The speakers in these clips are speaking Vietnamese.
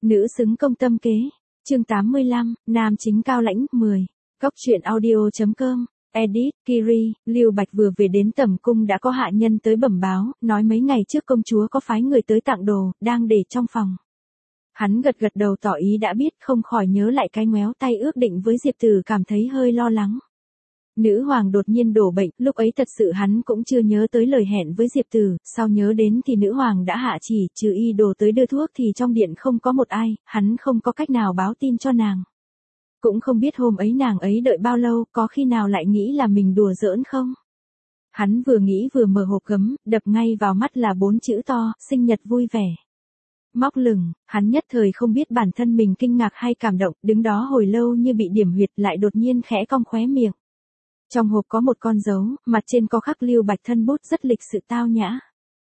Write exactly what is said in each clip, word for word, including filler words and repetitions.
Nữ xứng công tâm kế. Chương tám mươi lăm, nam chính cao lãnh, mười. Cóc truyện audio.com. Edit, Kiri, Lưu Bạch vừa về đến tẩm cung đã có hạ nhân tới bẩm báo, nói mấy ngày trước công chúa có phái người tới tặng đồ, đang để trong phòng. Hắn gật gật đầu tỏ ý đã biết, không khỏi nhớ lại cái ngoéo tay ước định với Diệp Tử, cảm thấy hơi lo lắng. Nữ hoàng đột nhiên đổ bệnh, lúc ấy thật sự hắn cũng chưa nhớ tới lời hẹn với Diệp Tử, sau nhớ đến thì nữ hoàng đã hạ chỉ, trừ y đồ tới đưa thuốc thì trong điện không có một ai, hắn không có cách nào báo tin cho nàng. Cũng không biết hôm ấy nàng ấy đợi bao lâu, có khi nào lại nghĩ là mình đùa giỡn không? Hắn vừa nghĩ vừa mở hộp gấm, đập ngay vào mắt là bốn chữ to, sinh nhật vui vẻ. Móc lửng, hắn nhất thời không biết bản thân mình kinh ngạc hay cảm động, đứng đó hồi lâu như bị điểm huyệt, lại đột nhiên khẽ cong khóe miệng. Trong hộp có một con dấu, mặt trên có khắc Lưu Bạch thân bút rất lịch sự tao nhã.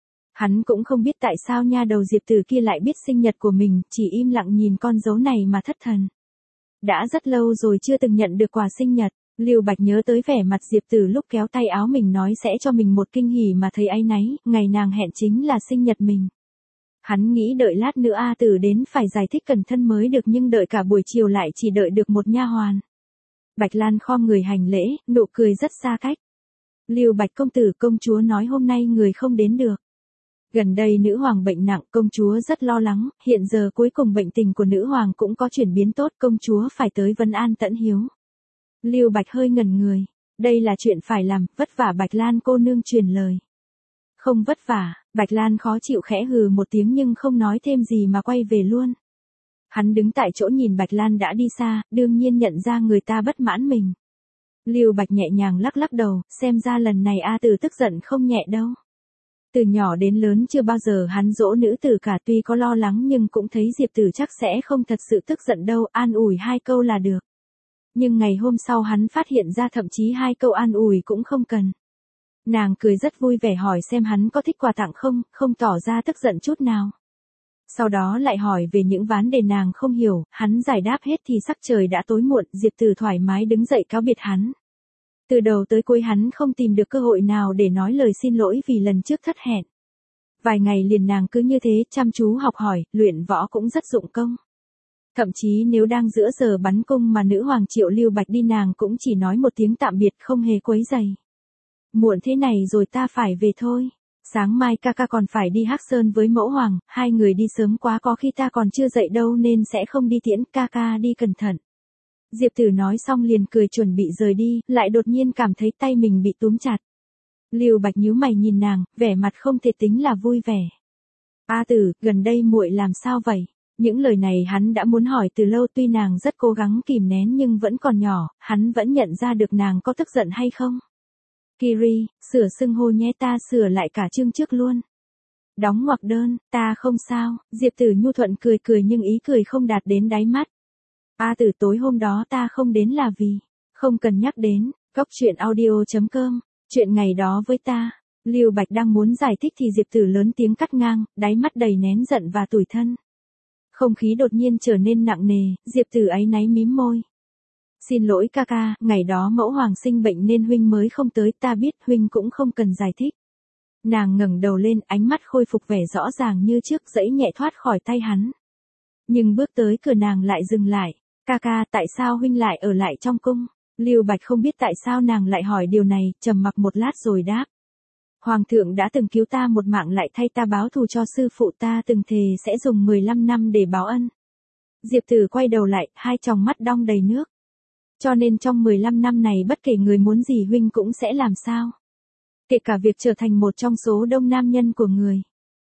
Hắn cũng không biết tại sao nha đầu Diệp Tử kia lại biết sinh nhật của mình, chỉ im lặng nhìn con dấu này mà thất thần. Đã rất lâu rồi chưa từng nhận được quà sinh nhật, Lưu Bạch nhớ tới vẻ mặt Diệp Tử lúc kéo tay áo mình nói sẽ cho mình một kinh hỉ mà thấy áy náy, ngày nàng hẹn chính là sinh nhật mình. Hắn nghĩ đợi lát nữa A Tử đến phải giải thích cẩn thận mới được, nhưng đợi cả buổi chiều lại chỉ đợi được một nha hoàn. Bạch Lan khom người hành lễ, nụ cười rất xa cách. Lưu Bạch công tử, công chúa nói hôm nay người không đến được. Gần đây nữ hoàng bệnh nặng, công chúa rất lo lắng, hiện giờ cuối cùng bệnh tình của nữ hoàng cũng có chuyển biến tốt, công chúa phải tới vấn an tẫn hiếu. Lưu Bạch hơi ngẩn người, đây là chuyện phải làm, vất vả Bạch Lan cô nương truyền lời. Không vất vả, Bạch Lan khó chịu khẽ hừ một tiếng nhưng không nói thêm gì mà quay về luôn. Hắn đứng tại chỗ nhìn Bạch Lan đã đi xa, đương nhiên nhận ra người ta bất mãn mình. Lưu Bạch nhẹ nhàng lắc lắc đầu, xem ra lần này A Tử tức giận không nhẹ đâu. Từ nhỏ đến lớn chưa bao giờ hắn dỗ nữ tử cả, tuy có lo lắng nhưng cũng thấy Diệp Tử chắc sẽ không thật sự tức giận đâu, an ủi hai câu là được. Nhưng ngày hôm sau hắn phát hiện ra thậm chí hai câu an ủi cũng không cần. Nàng cười rất vui vẻ hỏi xem hắn có thích quà tặng không, không tỏ ra tức giận chút nào. Sau đó lại hỏi về những vấn đề nàng không hiểu, hắn giải đáp hết thì sắc trời đã tối muộn, Diệp Tử thoải mái đứng dậy cáo biệt hắn. Từ đầu tới cuối hắn không tìm được cơ hội nào để nói lời xin lỗi vì lần trước thất hẹn. Vài ngày liền nàng cứ như thế chăm chú học hỏi, luyện võ cũng rất dụng công. Thậm chí nếu đang giữa giờ bắn cung mà nữ hoàng triệu Lưu Bạch đi nàng cũng chỉ nói một tiếng tạm biệt không hề quấy rầy. Muộn thế này rồi ta phải về thôi. Sáng mai ca ca còn phải đi Hắc Sơn với mẫu hoàng, hai người đi sớm quá có khi ta còn chưa dậy đâu nên sẽ không đi tiễn, ca ca đi cẩn thận. Diệp Tử nói xong liền cười chuẩn bị rời đi, lại đột nhiên cảm thấy tay mình bị túm chặt. Lưu Bạch nhíu mày nhìn nàng, vẻ mặt không thể tính là vui vẻ. A Tử, gần đây muội làm sao vậy? Những lời này hắn đã muốn hỏi từ lâu, tuy nàng rất cố gắng kìm nén nhưng vẫn còn nhỏ, hắn vẫn nhận ra được nàng có tức giận hay không. Kiri, sửa xưng hô nhé, ta sửa lại cả chương trước luôn. Đóng ngoặc đơn, ta không sao, Diệp Tử nhu thuận cười cười nhưng ý cười không đạt đến đáy mắt. A Tử, tối hôm đó ta không đến là vì, không cần nhắc đến, cóc truyện audio.com, chuyện ngày đó với ta. Lưu Bạch đang muốn giải thích thì Diệp Tử lớn tiếng cắt ngang, đáy mắt đầy nén giận và tủi thân. Không khí đột nhiên trở nên nặng nề, Diệp Tử áy náy mím môi. Xin lỗi ca ca, ngày đó mẫu hoàng sinh bệnh nên huynh mới không tới, ta biết huynh cũng không cần giải thích. Nàng ngẩng đầu lên, ánh mắt khôi phục vẻ rõ ràng như trước, giãy nhẹ thoát khỏi tay hắn. Nhưng bước tới cửa nàng lại dừng lại. Ca ca, tại sao huynh lại ở lại trong cung? Lưu Bạch không biết tại sao nàng lại hỏi điều này, trầm mặc một lát rồi đáp. Hoàng thượng đã từng cứu ta một mạng, lại thay ta báo thù cho sư phụ, ta từng thề sẽ dùng mười lăm năm để báo ân. Diệp Tử quay đầu lại, hai tròng mắt đong đầy nước. Cho nên trong mười lăm năm này bất kể người muốn gì huynh cũng sẽ làm sao? Kể cả việc trở thành một trong số đông nam nhân của người.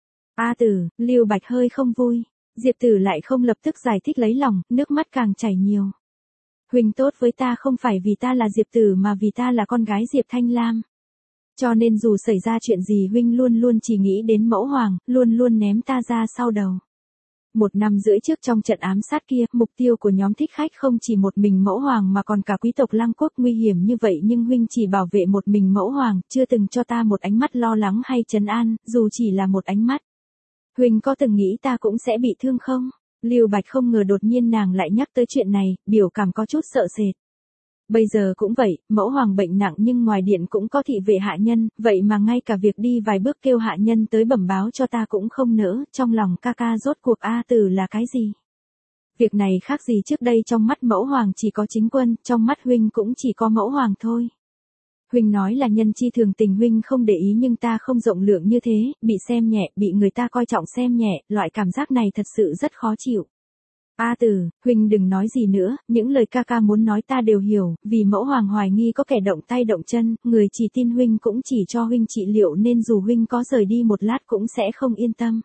A Tử, Lưu Bạch hơi không vui. Diệp Tử lại không lập tức giải thích lấy lòng, nước mắt càng chảy nhiều. Huynh tốt với ta không phải vì ta là Diệp Tử mà vì ta là con gái Diệp Thanh Lam. Cho nên dù xảy ra chuyện gì huynh luôn luôn chỉ nghĩ đến mẫu hoàng, luôn luôn ném ta ra sau đầu. Một năm rưỡi trước trong trận ám sát kia, mục tiêu của nhóm thích khách không chỉ một mình mẫu hoàng mà còn cả quý tộc Lăng Quốc, nguy hiểm như vậy nhưng huynh chỉ bảo vệ một mình mẫu hoàng, chưa từng cho ta một ánh mắt lo lắng hay trấn an, dù chỉ là một ánh mắt. Huynh có từng nghĩ ta cũng sẽ bị thương không? Lưu Bạch không ngờ đột nhiên nàng lại nhắc tới chuyện này, biểu cảm có chút sợ sệt. Bây giờ cũng vậy, mẫu hoàng bệnh nặng nhưng ngoài điện cũng có thị vệ hạ nhân, vậy mà ngay cả việc đi vài bước kêu hạ nhân tới bẩm báo cho ta cũng không nỡ, trong lòng ca ca rốt cuộc A Tử là cái gì? Việc này khác gì trước đây, trong mắt mẫu hoàng chỉ có chính quân, trong mắt huynh cũng chỉ có mẫu hoàng thôi. Huynh nói là nhân chi thường tình, huynh không để ý, nhưng ta không rộng lượng như thế, bị xem nhẹ, bị người ta coi trọng xem nhẹ, loại cảm giác này thật sự rất khó chịu. A Tử, huynh đừng nói gì nữa, những lời ca ca muốn nói ta đều hiểu, vì mẫu hoàng hoài nghi có kẻ động tay động chân, người chỉ tin huynh cũng chỉ cho huynh trị liệu, nên dù huynh có rời đi một lát cũng sẽ không yên tâm.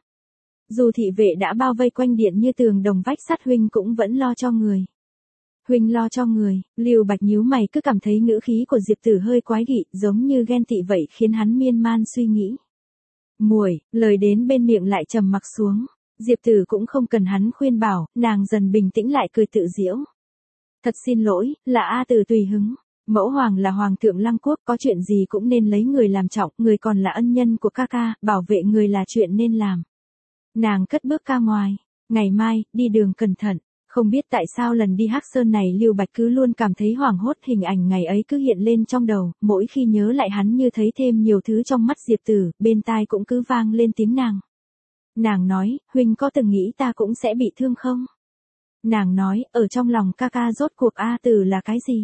Dù thị vệ đã bao vây quanh điện như tường đồng vách sắt, huynh cũng vẫn lo cho người. Huynh lo cho người, Lưu Bạch nhíu mày, cứ cảm thấy ngữ khí của Diệp Tử hơi quái dị, giống như ghen tị vậy, khiến hắn miên man suy nghĩ. Muội, lời đến bên miệng lại trầm mặc xuống. Diệp Tử cũng không cần hắn khuyên bảo, nàng dần bình tĩnh lại, cười tự giễu. Thật xin lỗi, là A Tử tùy hứng. Mẫu hoàng là hoàng thượng Lăng Quốc, có chuyện gì cũng nên lấy người làm trọng, người còn là ân nhân của ca ca, bảo vệ người là chuyện nên làm. Nàng cất bước ra ngoài, ngày mai, đi đường cẩn thận. Không biết tại sao lần đi Hắc Sơn này Lưu Bạch cứ luôn cảm thấy hoảng hốt, hình ảnh ngày ấy cứ hiện lên trong đầu, mỗi khi nhớ lại hắn như thấy thêm nhiều thứ trong mắt Diệp Tử, bên tai cũng cứ vang lên tiếng nàng. Nàng nói, huynh có từng nghĩ ta cũng sẽ bị thương không? Nàng nói, ở trong lòng ca ca rốt cuộc A Tử là cái gì?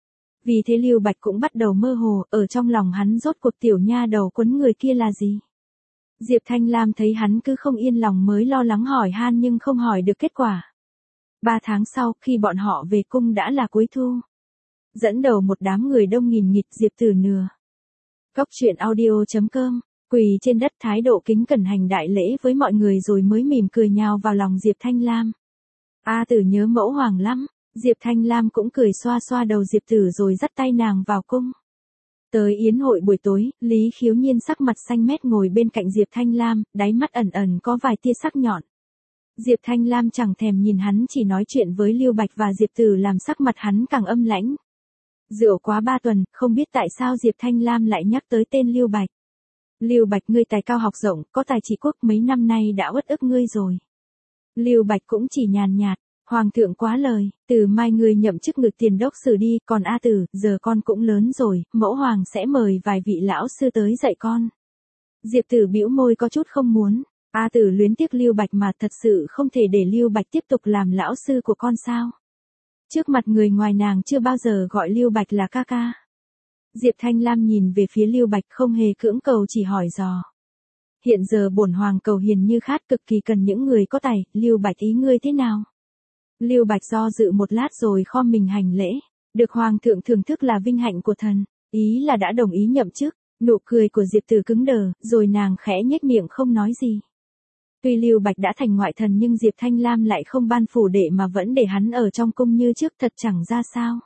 Vì thế Lưu Bạch cũng bắt đầu mơ hồ, ở trong lòng hắn rốt cuộc tiểu nha đầu quấn người kia là gì? Diệp Thanh Lam thấy hắn cứ không yên lòng mới lo lắng hỏi han, nhưng không hỏi được kết quả. Ba tháng sau, khi bọn họ về cung đã là cuối thu. Dẫn đầu một đám người đông nghìn nghịt, Diệp Tử nừa. Cốc truyện audio chấm com, quỳ trên đất thái độ kính cẩn hành đại lễ với mọi người rồi mới mỉm cười nhào vào lòng Diệp Thanh Lam. A Tử nhớ mẫu hoàng lắm. Diệp Thanh Lam cũng cười xoa xoa đầu Diệp Tử rồi dắt tay nàng vào cung. Tới yến hội buổi tối, Lý Khiếu Nhiên sắc mặt xanh mét ngồi bên cạnh Diệp Thanh Lam, đáy mắt ẩn ẩn có vài tia sắc nhọn. Diệp Thanh Lam chẳng thèm nhìn hắn, chỉ nói chuyện với Lưu Bạch và Diệp Tử làm sắc mặt hắn càng âm lãnh. Rượu quá ba tuần, không biết tại sao Diệp Thanh Lam lại nhắc tới tên Lưu Bạch. Lưu Bạch, ngươi tài cao học rộng, có tài trị quốc, mấy năm nay đã uất ức ngươi rồi. Lưu Bạch cũng chỉ nhàn nhạt, hoàng thượng quá lời, từ mai ngươi nhậm chức ngự tiền đốc sử đi, còn A Tử, giờ con cũng lớn rồi, mẫu hoàng sẽ mời vài vị lão sư tới dạy con. Diệp Tử bĩu môi có chút không muốn. A Tử luyến tiếc Lưu Bạch mà, thật sự không thể để Lưu Bạch tiếp tục làm lão sư của con sao? Trước mặt người ngoài nàng chưa bao giờ gọi Lưu Bạch là ca ca. Diệp Thanh Lam nhìn về phía Lưu Bạch không hề cưỡng cầu, chỉ hỏi dò. Hiện giờ bổn hoàng cầu hiền như khát, cực kỳ cần những người có tài, Lưu Bạch ý ngươi thế nào? Lưu Bạch do dự một lát rồi khom mình hành lễ. Được hoàng thượng thưởng thức là vinh hạnh của thần, ý là đã đồng ý nhậm chức. Nụ cười của Diệp Tử cứng đờ, rồi nàng khẽ nhếch miệng không nói gì. Tuy Lưu Bạch đã thành ngoại thần nhưng Diệp Thanh Lam lại không ban phủ đệ mà vẫn để hắn ở trong cung như trước, thật chẳng ra sao.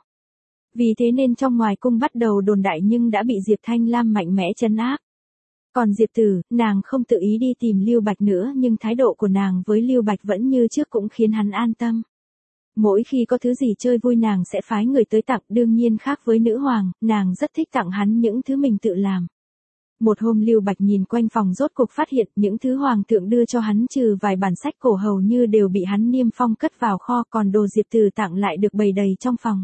Vì thế nên trong ngoài cung bắt đầu đồn đại nhưng đã bị Diệp Thanh Lam mạnh mẽ trấn áp. Còn Diệp Tử, nàng không tự ý đi tìm Lưu Bạch nữa, nhưng thái độ của nàng với Lưu Bạch vẫn như trước cũng khiến hắn an tâm. Mỗi khi có thứ gì chơi vui nàng sẽ phái người tới tặng, đương nhiên khác với nữ hoàng, nàng rất thích tặng hắn những thứ mình tự làm. Một hôm Lưu Bạch nhìn quanh phòng rốt cuộc phát hiện những thứ hoàng thượng đưa cho hắn trừ vài bản sách cổ hầu như đều bị hắn niêm phong cất vào kho, còn đồ Diệp Tử tặng lại được bày đầy trong phòng.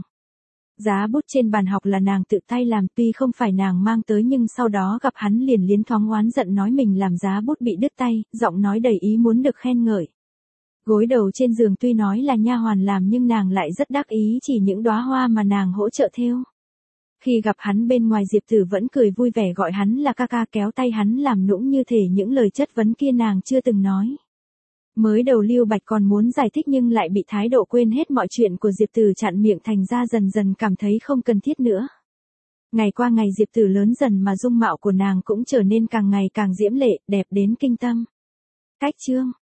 Giá bút trên bàn học là nàng tự tay làm, tuy không phải nàng mang tới nhưng sau đó gặp hắn liền liến thoáng oán giận nói mình làm giá bút bị đứt tay, giọng nói đầy ý muốn được khen ngợi. Gối đầu trên giường tuy nói là nha hoàn làm nhưng nàng lại rất đắc ý chỉ những đóa hoa mà nàng hỗ trợ thêu. Khi gặp hắn bên ngoài Diệp Tử vẫn cười vui vẻ gọi hắn là ca ca, kéo tay hắn làm nũng như thể những lời chất vấn kia nàng chưa từng nói. Mới đầu Lưu Bạch còn muốn giải thích nhưng lại bị thái độ quên hết mọi chuyện của Diệp Tử chặn miệng, thành ra dần dần cảm thấy không cần thiết nữa. Ngày qua ngày Diệp Tử lớn dần mà dung mạo của nàng cũng trở nên càng ngày càng diễm lệ, đẹp đến kinh tâm. Cách chương